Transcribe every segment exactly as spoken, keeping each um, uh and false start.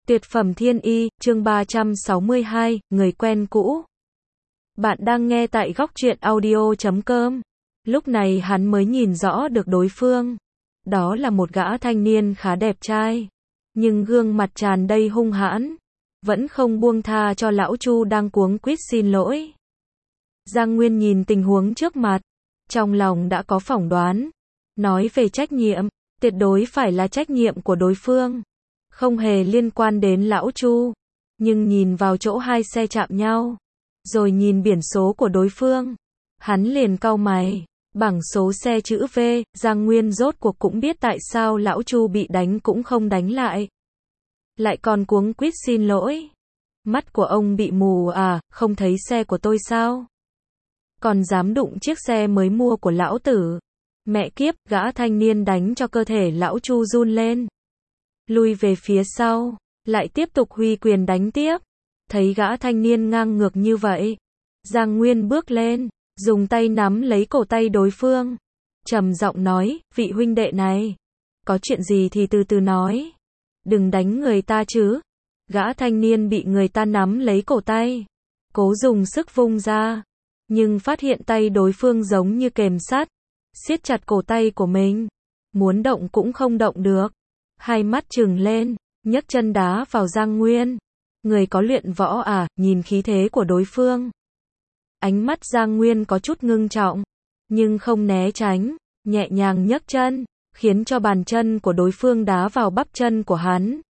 Tuyệt phẩm thiên y, chương ba trăm sáu mươi hai, người quen cũ. Bạn đang nghe tại góc truyện audio chấm com. Lúc này hắn mới nhìn rõ được đối phương. Đó là một gã thanh niên khá đẹp trai. Nhưng gương mặt tràn đầy hung hãn. Vẫn không buông tha cho lão Chu đang cuống quýt xin lỗi. Giang Nguyên nhìn tình huống trước mặt. Trong lòng đã có phỏng đoán. Nói về trách nhiệm, tuyệt đối phải là trách nhiệm của đối phương. Không hề liên quan đến lão Chu. Nhưng nhìn vào chỗ hai xe chạm nhau. Rồi nhìn biển số của đối phương. Hắn liền cau mày. Bảng số xe chữ V, Giang Nguyên rốt cuộc cũng biết tại sao lão Chu bị đánh cũng không đánh lại. Lại còn cuống quýt xin lỗi. Mắt của ông bị mù à, không thấy xe của tôi sao? Còn dám đụng chiếc xe mới mua của lão tử. Mẹ kiếp, gã thanh niên đánh cho cơ thể lão Chu run lên. Lui về phía sau, lại tiếp tục huy quyền đánh tiếp. Thấy gã thanh niên ngang ngược như vậy, Giang Nguyên bước lên, dùng tay nắm lấy cổ tay đối phương, trầm giọng nói, vị huynh đệ này, có chuyện gì thì từ từ nói, đừng đánh người ta chứ. Gã thanh niên bị người ta nắm lấy cổ tay, cố dùng sức vung ra, nhưng phát hiện tay đối phương giống như kềm sắt, siết chặt cổ tay của mình, muốn động cũng không động được. Hai mắt trừng lên, nhấc chân đá vào Giang Nguyên. Người có luyện võ à, nhìn khí thế của đối phương. Ánh mắt Giang Nguyên có chút ngưng trọng, nhưng không né tránh, nhẹ nhàng nhấc chân, khiến cho bàn chân của đối phương đá vào bắp chân của hắn.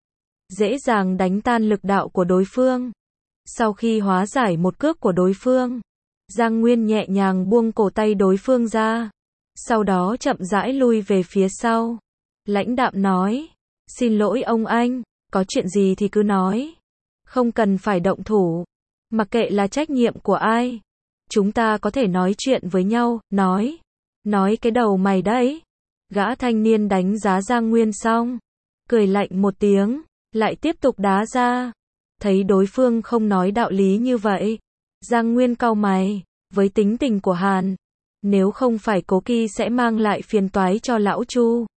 Dễ dàng đánh tan lực đạo của đối phương. Sau khi hóa giải một cước của đối phương, Giang Nguyên nhẹ nhàng buông cổ tay đối phương ra. Sau đó chậm rãi lui về phía sau. Lãnh đạm nói, xin lỗi ông anh, có chuyện gì thì cứ nói. Không cần phải động thủ. Mặc kệ là trách nhiệm của ai. Chúng ta có thể nói chuyện với nhau, nói. Nói cái đầu mày đấy. Gã thanh niên đánh giá Giang Nguyên xong. Cười lạnh một tiếng, lại tiếp tục đá ra. Thấy đối phương không nói đạo lý như vậy. Giang Nguyên cau mày, với tính tình của Hàn. Nếu không phải Cố Kỳ sẽ mang lại phiền toái cho lão Chu.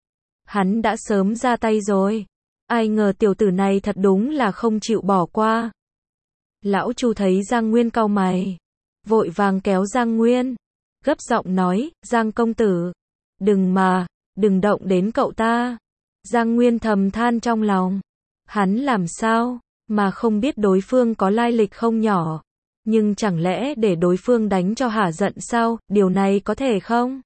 Hắn đã sớm ra tay rồi. Ai ngờ tiểu tử này thật đúng là không chịu bỏ qua. Lão Chu thấy Giang Nguyên cau mày, vội vàng kéo Giang Nguyên, gấp giọng nói, Giang công tử, đừng mà, đừng động đến cậu ta. Giang Nguyên thầm than trong lòng, hắn làm sao mà không biết đối phương có lai lịch không nhỏ, nhưng chẳng lẽ để đối phương đánh cho hả giận sao, điều này có thể không?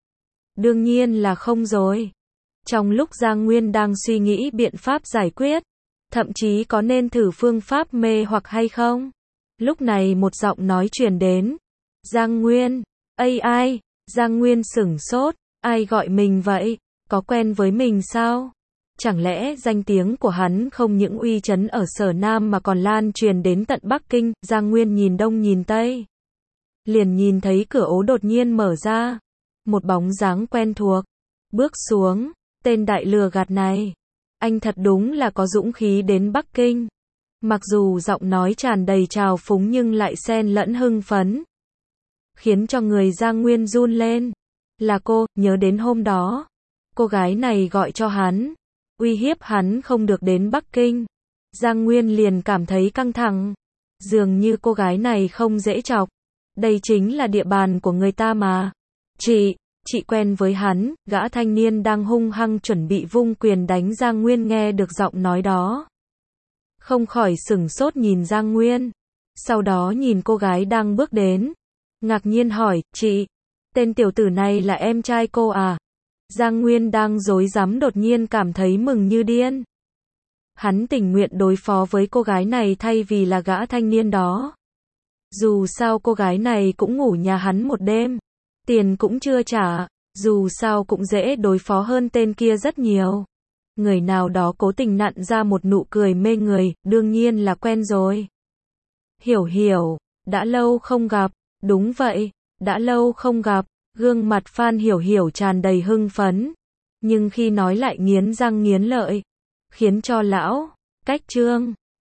Đương nhiên là không rồi. Trong lúc Giang Nguyên đang suy nghĩ biện pháp giải quyết, thậm chí có nên thử phương pháp mê hoặc hay không, lúc này một giọng nói truyền đến. Giang Nguyên, ây ai? Giang Nguyên sửng sốt, ai gọi mình vậy? Có quen với mình sao? Chẳng lẽ danh tiếng của hắn không những uy chấn ở Sở Nam mà còn lan truyền đến tận Bắc Kinh? Giang Nguyên nhìn đông nhìn tây, liền nhìn thấy cửa ố đột nhiên mở ra, một bóng dáng quen thuộc bước xuống. Tên đại lừa gạt này, anh thật đúng là có dũng khí đến Bắc Kinh. Mặc dù giọng nói tràn đầy trào phúng nhưng lại xen lẫn hưng phấn, khiến cho người Giang Nguyên run lên. Là cô, nhớ đến hôm đó, cô gái này gọi cho hắn, uy hiếp hắn không được đến Bắc Kinh. Giang Nguyên liền cảm thấy căng thẳng, dường như cô gái này không dễ chọc. Đây chính là địa bàn của người ta mà. Chị, chị quen với hắn. Gã thanh niên đang hung hăng chuẩn bị vung quyền đánh Giang Nguyên nghe được giọng nói đó, không khỏi sửng sốt nhìn Giang Nguyên, sau đó nhìn cô gái đang bước đến, ngạc nhiên hỏi, chị, tên tiểu tử này là em trai cô à? Giang Nguyên đang rối rắm đột nhiên cảm thấy mừng như điên. Hắn tình nguyện đối phó với cô gái này thay vì là gã thanh niên đó. Dù sao cô gái này cũng ngủ nhà hắn một đêm, tiền cũng chưa trả, dù sao cũng dễ đối phó hơn tên kia rất nhiều. Người nào đó cố tình nặn ra một nụ cười mê người, đương nhiên là quen rồi. Hiểu Hiểu, đã lâu không gặp. Đúng vậy, đã lâu không gặp. Gương mặt Phan Hiểu Hiểu tràn đầy hưng phấn, nhưng khi nói lại nghiến răng nghiến lợi, khiến cho lão Cách Trương